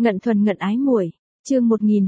Ngận thuần ngận ái muội, chương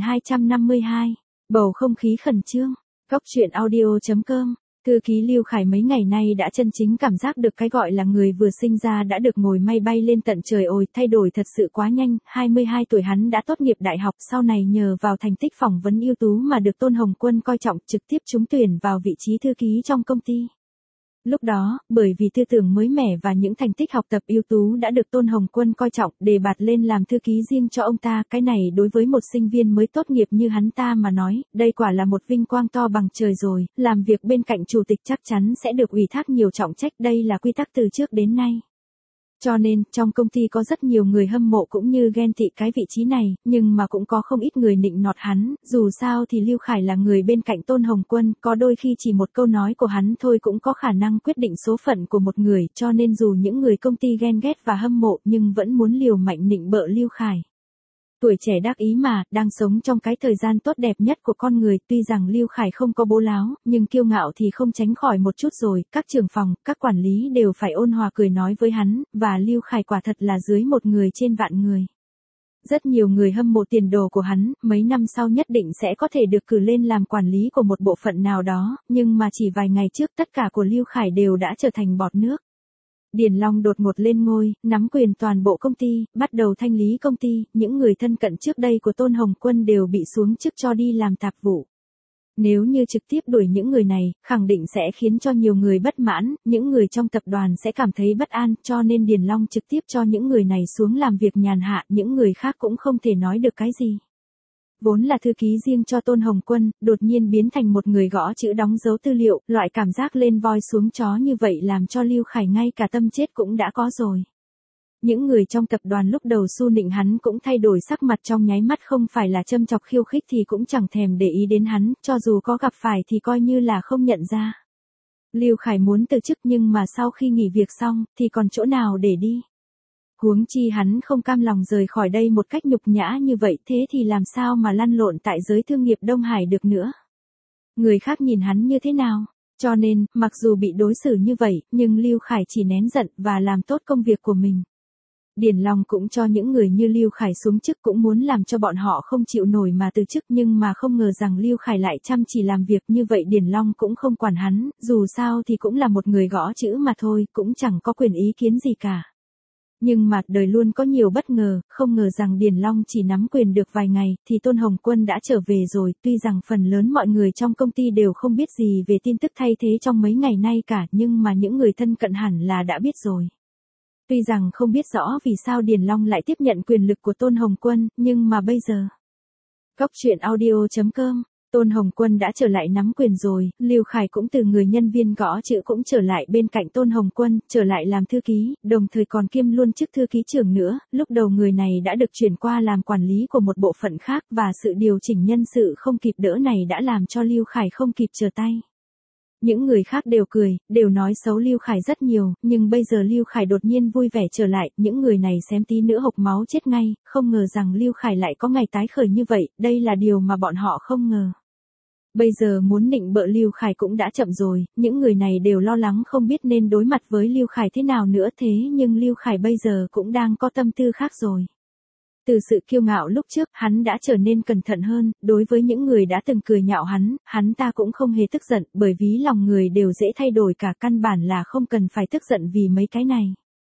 1252, bầu không khí khẩn trương, Cóc truyện audio.com. Thư ký Lưu Khải mấy ngày nay đã chân chính cảm giác được cái gọi là người vừa sinh ra đã được ngồi may bay lên tận trời. Ôi, thay đổi thật sự quá nhanh. 22 tuổi hắn đã tốt nghiệp đại học, sau này nhờ vào thành tích phỏng vấn ưu tú mà được Tôn Hồng Quân coi trọng, trực tiếp trúng tuyển vào vị trí thư ký trong công ty. Lúc đó, bởi vì tư tưởng mới mẻ và những thành tích học tập ưu tú đã được Tôn Hồng Quân coi trọng, đề bạt lên làm thư ký riêng cho ông ta. Cái này đối với một sinh viên mới tốt nghiệp như hắn ta mà nói, đây quả là một vinh quang to bằng trời rồi. Làm việc bên cạnh chủ tịch chắc chắn sẽ được ủy thác nhiều trọng trách, đây là quy tắc từ trước đến nay. Cho nên, trong công ty có rất nhiều người hâm mộ cũng như ghen tị cái vị trí này, nhưng mà cũng có không ít người nịnh nọt hắn. Dù sao thì Lưu Khải là người bên cạnh Tôn Hồng Quân, có đôi khi chỉ một câu nói của hắn thôi cũng có khả năng quyết định số phận của một người, cho nên dù những người công ty ghen ghét và hâm mộ nhưng vẫn muốn liều mạnh nịnh bợ Lưu Khải. Tuổi trẻ đắc ý mà, đang sống trong cái thời gian tốt đẹp nhất của con người. Tuy rằng Lưu Khải không có bố láo, nhưng kiêu ngạo thì không tránh khỏi một chút rồi. Các trưởng phòng, các quản lý đều phải ôn hòa cười nói với hắn, và Lưu Khải quả thật là dưới một người trên vạn người. Rất nhiều người hâm mộ tiền đồ của hắn, mấy năm sau nhất định sẽ có thể được cử lên làm quản lý của một bộ phận nào đó, nhưng mà chỉ vài ngày trước tất cả của Lưu Khải đều đã trở thành bọt nước. Điền Long đột ngột lên ngôi, nắm quyền toàn bộ công ty, bắt đầu thanh lý công ty. Những người thân cận trước đây của Tôn Hồng Quân đều bị xuống chức cho đi làm tạp vụ. Nếu như trực tiếp đuổi những người này, khẳng định sẽ khiến cho nhiều người bất mãn, những người trong tập đoàn sẽ cảm thấy bất an, cho nên Điền Long trực tiếp cho những người này xuống làm việc nhàn hạ, những người khác cũng không thể nói được cái gì. Vốn là thư ký riêng cho Tôn Hồng Quân, đột nhiên biến thành một người gõ chữ đóng dấu tư liệu, loại cảm giác lên voi xuống chó như vậy làm cho Lưu Khải ngay cả tâm chết cũng đã có rồi. Những người trong tập đoàn lúc đầu xu nịnh hắn cũng thay đổi sắc mặt trong nháy mắt, không phải là châm chọc khiêu khích thì cũng chẳng thèm để ý đến hắn, cho dù có gặp phải thì coi như là không nhận ra. Lưu Khải muốn từ chức nhưng mà sau khi nghỉ việc xong, thì còn chỗ nào để đi. Huống chi hắn không cam lòng rời khỏi đây một cách nhục nhã như vậy, thế thì làm sao mà lăn lộn tại giới thương nghiệp Đông Hải được nữa. Người khác nhìn hắn như thế nào? Cho nên, mặc dù bị đối xử như vậy, nhưng Lưu Khải chỉ nén giận và làm tốt công việc của mình. Điền Long cũng cho những người như Lưu Khải xuống chức, cũng muốn làm cho bọn họ không chịu nổi mà từ chức, nhưng mà không ngờ rằng Lưu Khải lại chăm chỉ làm việc như vậy. Điền Long cũng không quản hắn, dù sao thì cũng là một người gõ chữ mà thôi, cũng chẳng có quyền ý kiến gì cả. Nhưng mà đời luôn có nhiều bất ngờ, không ngờ rằng Điền Long chỉ nắm quyền được vài ngày, thì Tôn Hồng Quân đã trở về rồi. Tuy rằng phần lớn mọi người trong công ty đều không biết gì về tin tức thay thế trong mấy ngày nay cả, nhưng mà những người thân cận hẳn là đã biết rồi. Tuy rằng không biết rõ vì sao Điền Long lại tiếp nhận quyền lực của Tôn Hồng Quân, nhưng mà bây giờ. Cóc truyện audio.com. Tôn Hồng Quân đã trở lại nắm quyền rồi, Lưu Khải cũng từ người nhân viên gõ chữ cũng trở lại bên cạnh Tôn Hồng Quân, trở lại làm thư ký, đồng thời còn kiêm luôn chức thư ký trưởng nữa. Lúc đầu người này đã được chuyển qua làm quản lý của một bộ phận khác, và sự điều chỉnh nhân sự không kịp đỡ này đã làm cho Lưu Khải không kịp trở tay. Những người khác đều cười, đều nói xấu Lưu Khải rất nhiều, nhưng bây giờ Lưu Khải đột nhiên vui vẻ trở lại, những người này xém tí nữa hộc máu chết ngay, không ngờ rằng Lưu Khải lại có ngày tái khởi như vậy, đây là điều mà bọn họ không ngờ. Bây giờ muốn nịnh bợ Lưu Khải cũng đã chậm rồi, những người này đều lo lắng không biết nên đối mặt với Lưu Khải thế nào nữa, thế nhưng Lưu Khải bây giờ cũng đang có tâm tư khác rồi. Từ sự kiêu ngạo lúc trước, hắn đã trở nên cẩn thận hơn, đối với những người đã từng cười nhạo hắn ta cũng không hề tức giận, bởi vì lòng người đều dễ thay đổi cả, căn bản là không cần phải tức giận vì mấy cái này.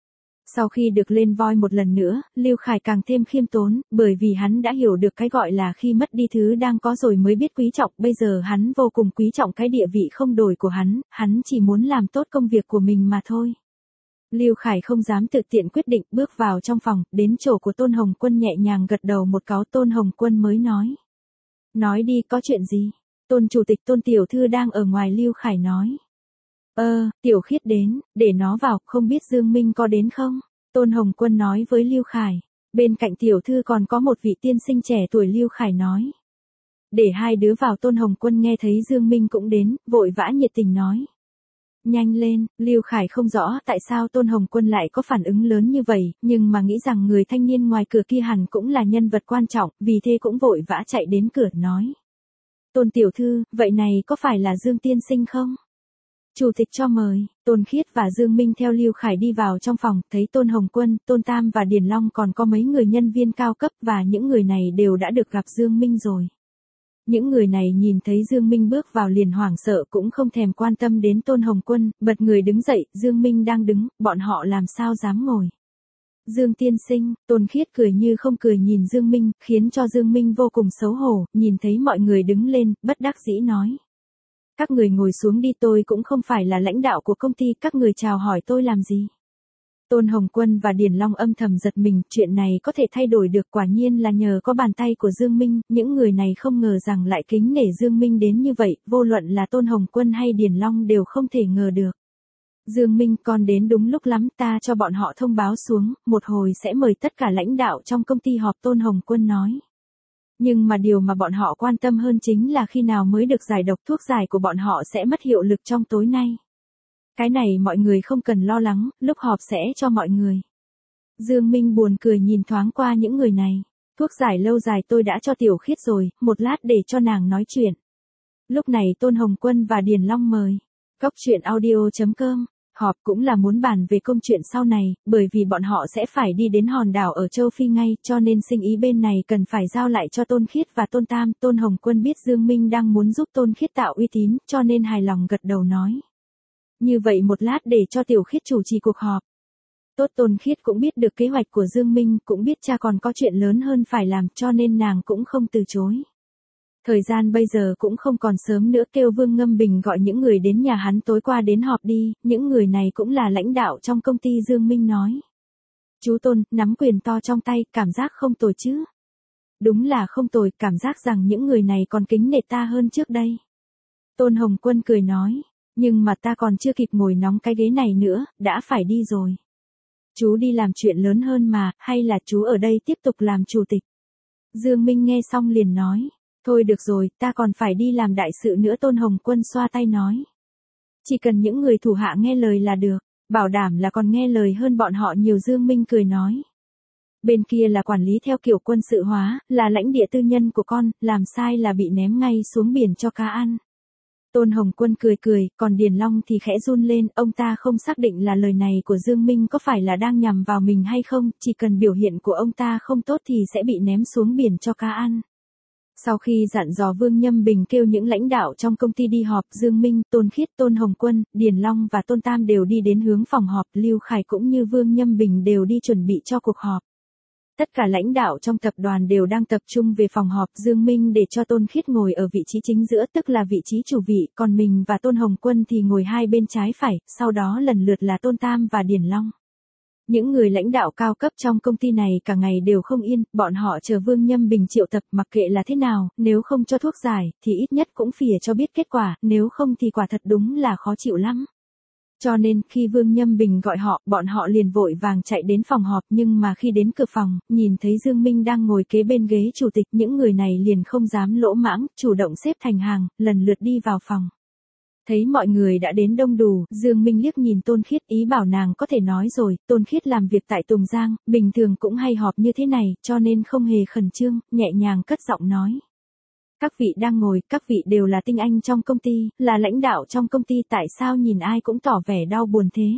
Sau khi được lên voi một lần nữa, Lưu Khải càng thêm khiêm tốn, bởi vì hắn đã hiểu được cái gọi là khi mất đi thứ đang có rồi mới biết quý trọng. Bây giờ hắn vô cùng quý trọng cái địa vị không đổi của hắn chỉ muốn làm tốt công việc của mình mà thôi. Lưu Khải không dám tự tiện quyết định, bước vào trong phòng, đến chỗ của Tôn Hồng Quân nhẹ nhàng gật đầu một cái. Tôn Hồng Quân mới nói. Nói đi, có chuyện gì? Tôn chủ tịch Tôn tiểu thư đang ở ngoài, Lưu Khải nói. Tiểu Khiết đến, để nó vào, không biết Dương Minh có đến không? Tôn Hồng Quân nói với Lưu Khải. Bên cạnh tiểu thư còn có một vị tiên sinh trẻ tuổi, Lưu Khải nói. Để hai đứa vào. Tôn Hồng Quân nghe thấy Dương Minh cũng đến, vội vã nhiệt tình nói. Nhanh lên. Lưu Khải không rõ tại sao Tôn Hồng Quân lại có phản ứng lớn như vậy, nhưng mà nghĩ rằng người thanh niên ngoài cửa kia hẳn cũng là nhân vật quan trọng, vì thế cũng vội vã chạy đến cửa nói. Tôn tiểu thư, vậy này có phải là Dương tiên sinh không? Chủ tịch cho mời, Tôn Khiết và Dương Minh theo Lưu Khải đi vào trong phòng, thấy Tôn Hồng Quân, Tôn Tam và Điền Long còn có mấy người nhân viên cao cấp và những người này đều đã được gặp Dương Minh rồi. Những người này nhìn thấy Dương Minh bước vào liền hoảng sợ cũng không thèm quan tâm đến Tôn Hồng Quân, bật người đứng dậy, Dương Minh đang đứng, bọn họ làm sao dám ngồi. Dương tiên sinh, Tôn Khiết cười như không cười nhìn Dương Minh, khiến cho Dương Minh vô cùng xấu hổ, nhìn thấy mọi người đứng lên, bất đắc dĩ nói. Các người ngồi xuống đi, tôi cũng không phải là lãnh đạo của công ty, các người chào hỏi tôi làm gì. Tôn Hồng Quân và Điền Long âm thầm giật mình, chuyện này có thể thay đổi được quả nhiên là nhờ có bàn tay của Dương Minh, những người này không ngờ rằng lại kính nể Dương Minh đến như vậy, vô luận là Tôn Hồng Quân hay Điền Long đều không thể ngờ được. Dương Minh con đến đúng lúc lắm, ta cho bọn họ thông báo xuống, một hồi sẽ mời tất cả lãnh đạo trong công ty họp, Tôn Hồng Quân nói. Nhưng mà điều mà bọn họ quan tâm hơn chính là khi nào mới được giải độc, thuốc giải của bọn họ sẽ mất hiệu lực trong tối nay. Cái này mọi người không cần lo lắng, lúc họp sẽ cho mọi người. Dương Minh buồn cười nhìn thoáng qua những người này. Thuốc giải lâu dài tôi đã cho Tiểu Khiết rồi, một lát để cho nàng nói chuyện. Lúc này Tôn Hồng Quân và Điền Long mời. Cóc truyện audio.com. Họp cũng là muốn bàn về công chuyện sau này, bởi vì bọn họ sẽ phải đi đến hòn đảo ở châu Phi ngay, cho nên sinh ý bên này cần phải giao lại cho Tôn Khiết và Tôn Tam. Tôn Hồng Quân biết Dương Minh đang muốn giúp Tôn Khiết tạo uy tín, cho nên hài lòng gật đầu nói. Như vậy một lát để cho Tiểu Khiết chủ trì cuộc họp. Tốt, Tôn Khiết cũng biết được kế hoạch của Dương Minh, cũng biết cha còn có chuyện lớn hơn phải làm, cho nên nàng cũng không từ chối. Thời gian bây giờ cũng không còn sớm nữa, kêu Vương Ngâm Bình gọi những người đến nhà hắn tối qua đến họp đi, những người này cũng là lãnh đạo trong công ty. Dương Minh nói. Chú Tôn, nắm quyền to trong tay, cảm giác không tồi chứ? Đúng là không tồi, cảm giác rằng những người này còn kính nể ta hơn trước đây. Tôn Hồng Quân cười nói, nhưng mà ta còn chưa kịp ngồi nóng cái ghế này nữa, đã phải đi rồi. Chú đi làm chuyện lớn hơn mà, hay là chú ở đây tiếp tục làm chủ tịch? Dương Minh nghe xong liền nói. Thôi được rồi, ta còn phải đi làm đại sự nữa. Tôn Hồng Quân xoa tay nói. Chỉ cần những người thủ hạ nghe lời là được, bảo đảm là còn nghe lời hơn bọn họ nhiều. Dương Minh cười nói. Bên kia là quản lý theo kiểu quân sự hóa, là lãnh địa tư nhân của con, làm sai là bị ném ngay xuống biển cho cá ăn. Tôn Hồng Quân cười cười, còn Điền Long thì khẽ run lên, ông ta không xác định là lời này của Dương Minh có phải là đang nhằm vào mình hay không, chỉ cần biểu hiện của ông ta không tốt thì sẽ bị ném xuống biển cho cá ăn. Sau khi dặn dò Vương Nhâm Bình kêu những lãnh đạo trong công ty đi họp, Dương Minh, Tôn Khiết, Tôn Hồng Quân, Điền Long và Tôn Tam đều đi đến hướng phòng họp, Lưu Khải cũng như Vương Nhâm Bình đều đi chuẩn bị cho cuộc họp. Tất cả lãnh đạo trong tập đoàn đều đang tập trung về phòng họp. Dương Minh để cho Tôn Khiết ngồi ở vị trí chính giữa, tức là vị trí chủ vị, còn mình và Tôn Hồng Quân thì ngồi hai bên trái phải, sau đó lần lượt là Tôn Tam và Điền Long. Những người lãnh đạo cao cấp trong công ty này cả ngày đều không yên, bọn họ chờ Vương Nhâm Bình triệu tập, mặc kệ là thế nào, nếu không cho thuốc giải, thì ít nhất cũng phìa cho biết kết quả, nếu không thì quả thật đúng là khó chịu lắm. Cho nên, khi Vương Nhâm Bình gọi họ, bọn họ liền vội vàng chạy đến phòng họp, nhưng mà khi đến cửa phòng, nhìn thấy Dương Minh đang ngồi kế bên ghế chủ tịch, những người này liền không dám lỗ mãng, chủ động xếp thành hàng, lần lượt đi vào phòng. Thấy mọi người đã đến đông đủ, Dương Minh liếc nhìn Tôn Khiết, ý bảo nàng có thể nói rồi. Tôn Khiết làm việc tại Tùng Giang, bình thường cũng hay họp như thế này, cho nên không hề khẩn trương, nhẹ nhàng cất giọng nói. Các vị đang ngồi, các vị đều là tinh anh trong công ty, là lãnh đạo trong công ty, tại sao nhìn ai cũng tỏ vẻ đau buồn thế?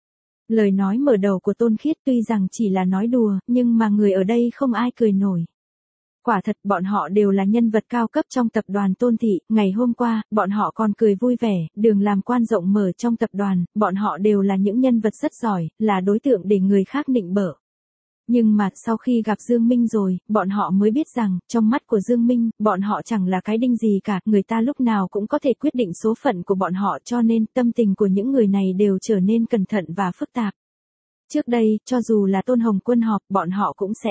Lời nói mở đầu của Tôn Khiết tuy rằng chỉ là nói đùa, nhưng mà người ở đây không ai cười nổi. Quả thật bọn họ đều là nhân vật cao cấp trong tập đoàn Tôn thị, ngày hôm qua, bọn họ còn cười vui vẻ, đường làm quan rộng mở trong tập đoàn, bọn họ đều là những nhân vật rất giỏi, là đối tượng để người khác nịnh bợ. Nhưng mà sau khi gặp Dương Minh rồi, bọn họ mới biết rằng, trong mắt của Dương Minh, bọn họ chẳng là cái đinh gì cả, người ta lúc nào cũng có thể quyết định số phận của bọn họ, cho nên tâm tình của những người này đều trở nên cẩn thận và phức tạp. Trước đây, cho dù là Tôn Hồng Quân họp, bọn họ cũng sẽ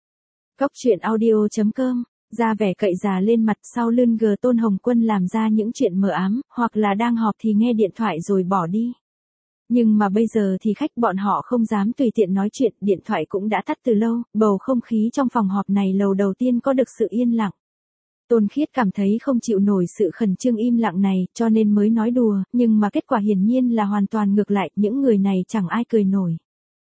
Cóc truyện audio.com, ra vẻ cậy già lên mặt. Sau lưng gờ Tôn Hồng Quân làm ra những chuyện mờ ám, hoặc là đang họp thì nghe điện thoại rồi bỏ đi. Nhưng mà bây giờ thì khách bọn họ không dám tùy tiện nói chuyện, điện thoại cũng đã tắt từ lâu, bầu không khí trong phòng họp này lầu đầu tiên có được sự yên lặng. Tôn Khiết cảm thấy không chịu nổi sự khẩn trương im lặng này, cho nên mới nói đùa, nhưng mà kết quả hiển nhiên là hoàn toàn ngược lại, những người này chẳng ai cười nổi.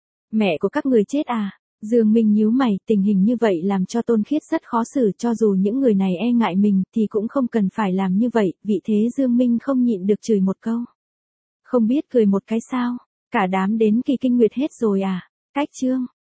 Mẹ của các người chết à? Dương Minh nhíu mày, tình hình như vậy làm cho Tôn Khiết rất khó xử, cho dù những người này e ngại mình thì cũng không cần phải làm như vậy, vì thế Dương Minh không nhịn được chửi một câu. Không biết cười một cái sao, cả đám đến kỳ kinh nguyệt hết rồi à, cách chương.